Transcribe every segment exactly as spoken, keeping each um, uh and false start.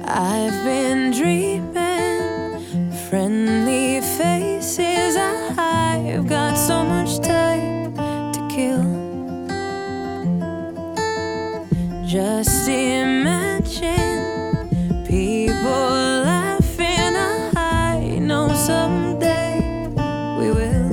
I've been dreaming, friendly faces. I've got so much time to kill. Just imagine people laughing. I know someday we will.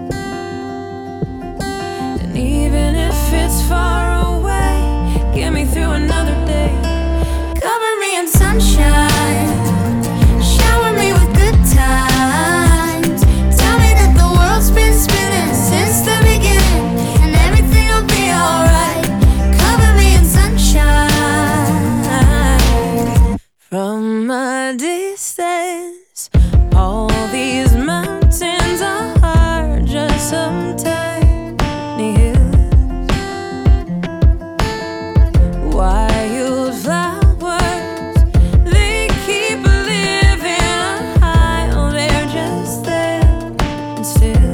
And even if it's far away, get me through another day. Cover me in sunshine, shower me with good times. Tell me that the world's been spinning since the beginning, and everything will be alright. Cover me in sunshine. From a distance, all these mountains are just some tiny hills. Wildflowers, they keep living high. Oh, they're just there and still.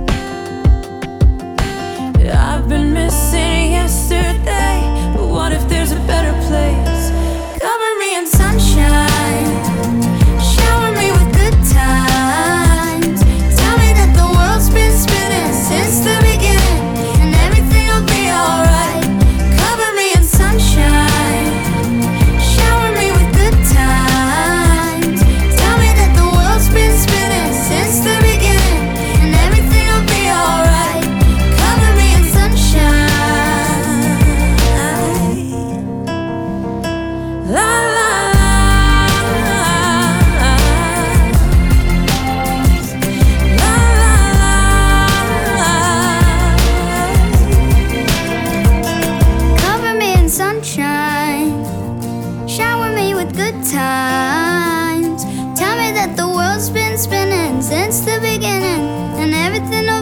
I've been missing yesterday, but what if there's a better place? Cover me in sunshine, shower me with good times. Tell me that the world's been spinning since the beginning, and everything will be alright. Cover me in sunshine, shower me with good times. Tell me that the world's been spinning since the beginning, and everything will be alright. Cover me in sunshine. La la Cover me in sunshine, shower me with good times. Tell me that the world's been spinning since the beginning, and everything will